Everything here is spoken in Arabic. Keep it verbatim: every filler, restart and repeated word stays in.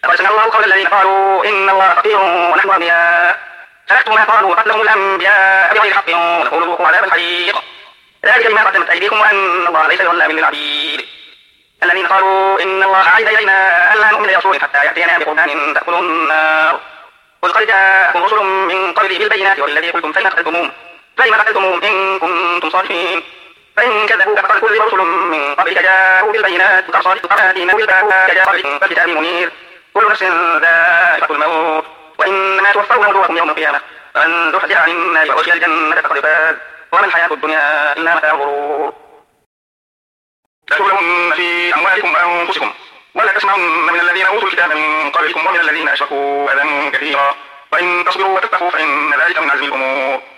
لقد سمع الله قول الذين قالوا إن الله فقير ونحن أغنياء سنكتب ما قالوا وقتلهم الأنبياء بغير حق ونقول ذوقوا عذاب الحريق ذلك بما قدمت أيديكم وأن الله ليس بظلام للعبيد الذين قالوا إن الله عهد إلينا ألا نؤمن لرسول حتى يأتينا بقربان تأكله النار قل قد جاءكم رسل من قبلي بالبينات والذي قلتم فلم قتلتموهم فلم قتلتموهم إن كنتم صادقين فإن كذبوك فقد كذب رسل من قبلك جاءوا بالبينات وتصادق قادين بالباء جاء قبلكم فالكتاب منير كل نفس ذائقة الموت وإنما توفون أجوركم يوم القيامة فمن زحزح عن النار وأدخل الجنة فقد فاز وما الحياة الدنيا إلا متاع الغرور لتبلون في أموالكم وأنفسكم ولا تسمعن من الذين أوتوا الكتاب من قبلكم ومن الذين أشركوا أذى كثيرا وإن تصبروا وتتقوا فإن ذلك من عزم الأمور